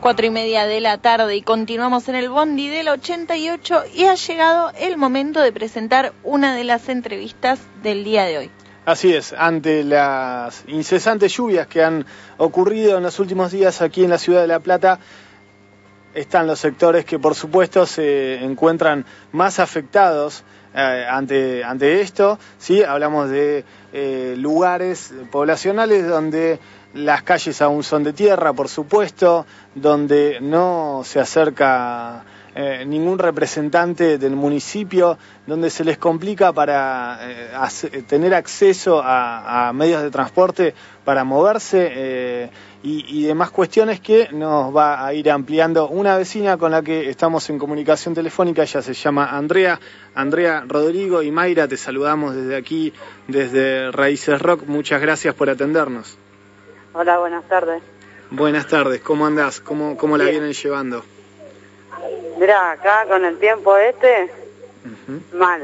4:30 de la tarde y continuamos en el Bondi del 88 y ha llegado el momento de presentar una de las entrevistas del día de hoy. Así es, ante las incesantes lluvias que han ocurrido en los últimos días aquí en la ciudad de La Plata, están los sectores que por supuesto se encuentran más afectados ante esto, ¿sí? Hablamos de lugares poblacionales donde las calles aún son de tierra, por supuesto, donde no se acerca ningún representante del municipio, donde se les complica para tener acceso a medios de transporte para moverse y demás cuestiones que nos va a ir ampliando una vecina con la que estamos en comunicación telefónica. Ella se llama Andrea Rodrigo y Mayra, te saludamos desde aquí, desde Raíces Rock. Muchas gracias por atendernos. Hola, buenas tardes. Buenas tardes, ¿cómo andás? ¿Cómo la vienen llevando? Mirá, acá con el tiempo mal.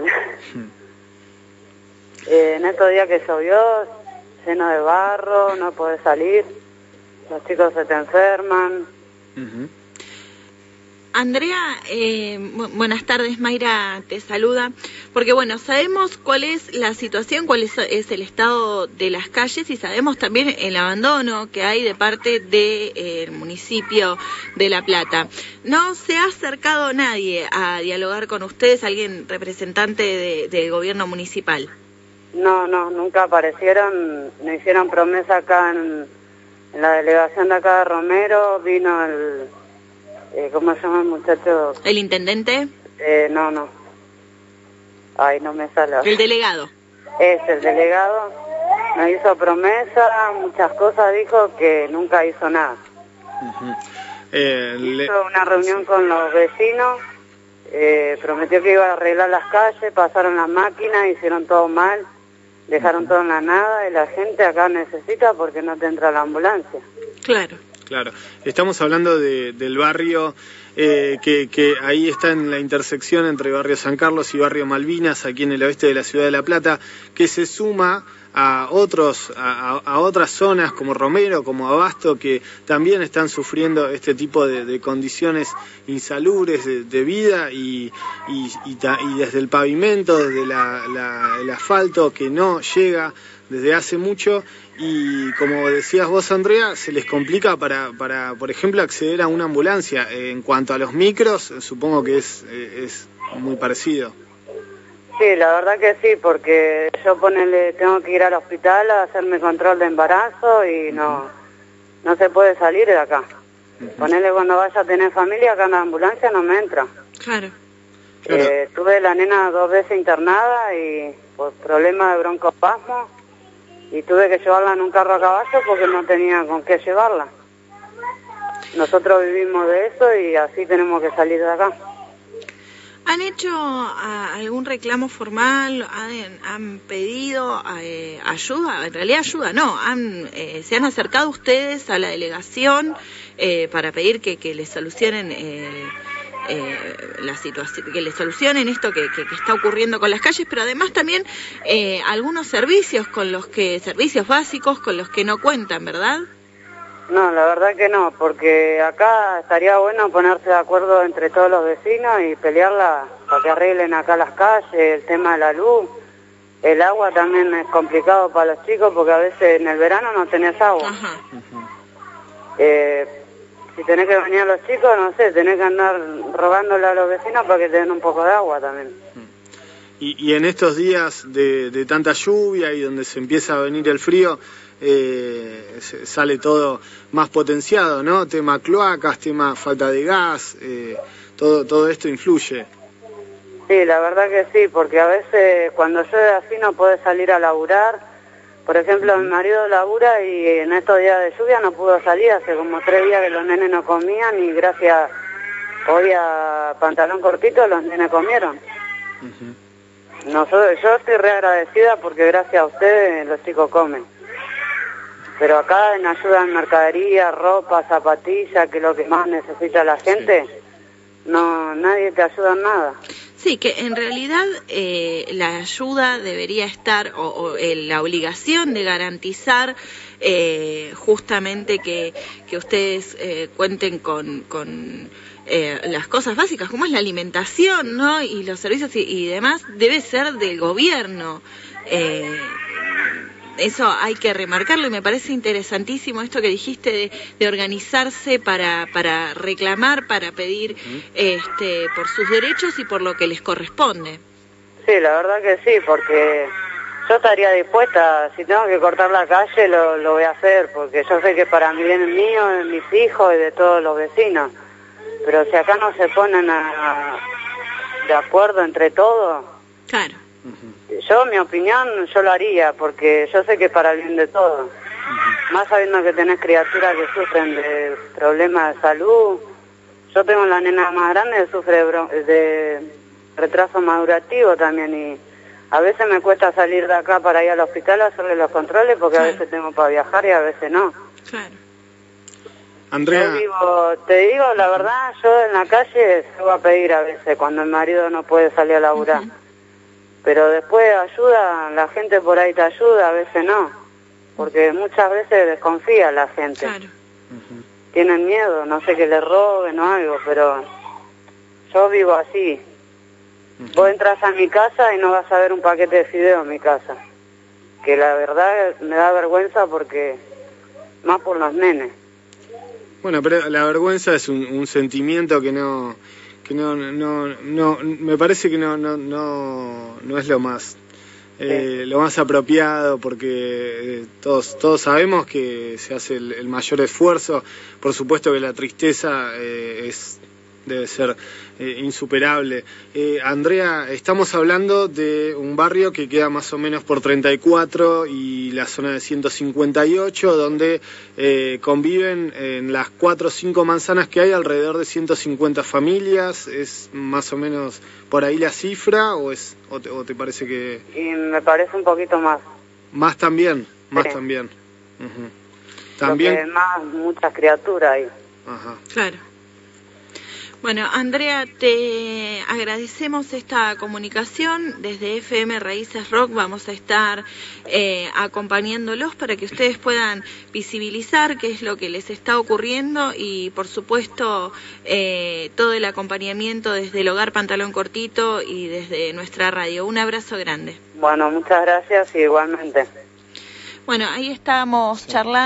En estos días que llovió, lleno de barro, no podés salir, los chicos se te enferman. Andrea, buenas tardes, Mayra te saluda, porque bueno, sabemos cuál es la situación, cuál es el estado de las calles y sabemos también el abandono que hay de parte del municipio de La Plata. ¿No se ha acercado nadie a dialogar con ustedes, alguien representante del gobierno municipal? No, nunca aparecieron, me hicieron promesa acá en la delegación de acá de Romero, vino el... ¿cómo se llama el muchacho? ¿El intendente? No. Ay, no me sale. ¿El delegado? Es el delegado. Me hizo promesa, muchas cosas dijo que nunca hizo nada. Hizo una reunión con los vecinos, prometió que iba a arreglar las calles, pasaron las máquinas, hicieron todo mal, dejaron todo en la nada y la gente acá necesita porque no te entra la ambulancia. Claro. Estamos hablando del barrio que ahí está en la intersección entre barrio San Carlos y barrio Malvinas, aquí en el oeste de la ciudad de La Plata, que se suma a otras zonas como Romero, como Abasto, que también están sufriendo este tipo de condiciones insalubres de vida y desde el pavimento, desde el asfalto que no llega desde hace mucho. Y como decías vos, Andrea, se les complica para por ejemplo, acceder a una ambulancia. En cuanto a los micros, supongo que es muy parecido. Sí, la verdad que sí, porque yo tengo que ir al hospital a hacerme control de embarazo y no se puede salir de acá. Ponele cuando vaya a tener familia, acá en la ambulancia no me entra. Claro. Tuve la nena 2 veces internada y por problemas de broncoespasmo. Y tuve que llevarla en un carro a caballo porque no tenía con qué llevarla. Nosotros vivimos de eso y así tenemos que salir de acá. ¿Han hecho algún reclamo formal? ¿Han pedido ayuda? En realidad ayuda no. ¿Se han acercado ustedes a la delegación para pedir que les solucionen la situación, que le solucionen esto que está ocurriendo con las calles, pero además también algunos servicios servicios básicos con los que no cuentan, ¿verdad? No, la verdad que no, porque acá estaría bueno ponerse de acuerdo entre todos los vecinos y pelearla para que arreglen acá las calles, el tema de la luz, el agua también es complicado para los chicos porque a veces en el verano no tenés agua. Ajá. Si tenés que bañar a los chicos, no sé, tenés que andar rogándole a los vecinos para que te den un poco de agua también. Y en estos días de tanta lluvia y donde se empieza a venir el frío, sale todo más potenciado, ¿no? Tema cloacas, tema falta de gas, todo esto influye. Sí, la verdad que sí, porque a veces cuando llueve así no podés salir a laburar. Por ejemplo, mi marido labura y en estos días de lluvia no pudo salir, hace como 3 días que los nenes no comían y gracias hoy a pantalón cortito los nenes comieron. Yo estoy re agradecida porque gracias a ustedes los chicos comen. Pero acá en ayuda en mercadería, ropa, zapatillas, que es lo que más necesita la gente, no, nadie te ayuda en nada. Sí, que en realidad la ayuda debería estar, la obligación de garantizar justamente que ustedes cuenten con las cosas básicas, como es la alimentación, ¿no? Y los servicios y demás, debe ser del gobierno. Eso hay que remarcarlo y me parece interesantísimo esto que dijiste de organizarse para reclamar, para pedir por sus derechos y por lo que les corresponde. Sí, la verdad que sí, porque yo estaría dispuesta, si tengo que cortar la calle lo voy a hacer, porque yo sé que para mi bien mío, de mis hijos y de todos los vecinos, pero si acá no se ponen de acuerdo entre todos... Claro. Yo, mi opinión, yo lo haría, porque yo sé que es para el bien de todos. Más sabiendo que tenés criaturas que sufren de problemas de salud. Yo tengo la nena más grande que sufre de retraso madurativo también, y a veces me cuesta salir de acá para ir al hospital a hacerle los controles, porque a veces tengo para viajar y a veces no. Claro. Andrea... Te digo, la verdad, yo en la calle se voy a pedir a veces, cuando el marido no puede salir a laburar. Pero después ayuda, la gente por ahí te ayuda, a veces no, porque muchas veces desconfía la gente. Claro. Tienen miedo, no sé, que le roben o algo, pero yo vivo así. Vos entras a mi casa y no vas a ver un paquete de fideos en mi casa, que la verdad me da vergüenza, porque más por los nenes. Bueno, pero la vergüenza es un sentimiento que no me parece que no es lo más apropiado, porque todos sabemos que se hace el mayor esfuerzo. Por supuesto que la tristeza debe ser insuperable. Andrea, estamos hablando de un barrio que queda más o menos por 34 y la zona de 158, donde conviven en las 4 o 5 manzanas que hay alrededor de 150 familias. ¿Es más o menos por ahí la cifra o te parece que...? Y me parece un poquito más. ¿Más también? Más sí. También. ¿También? Porque más muchas criaturas ahí. Ajá. Claro. Bueno, Andrea, te agradecemos esta comunicación. Desde FM Raíces Rock vamos a estar acompañándolos para que ustedes puedan visibilizar qué es lo que les está ocurriendo y, por supuesto, todo el acompañamiento desde el Hogar Pantalón Cortito y desde nuestra radio. Un abrazo grande. Bueno, muchas gracias y igualmente. Bueno, ahí estamos charlando.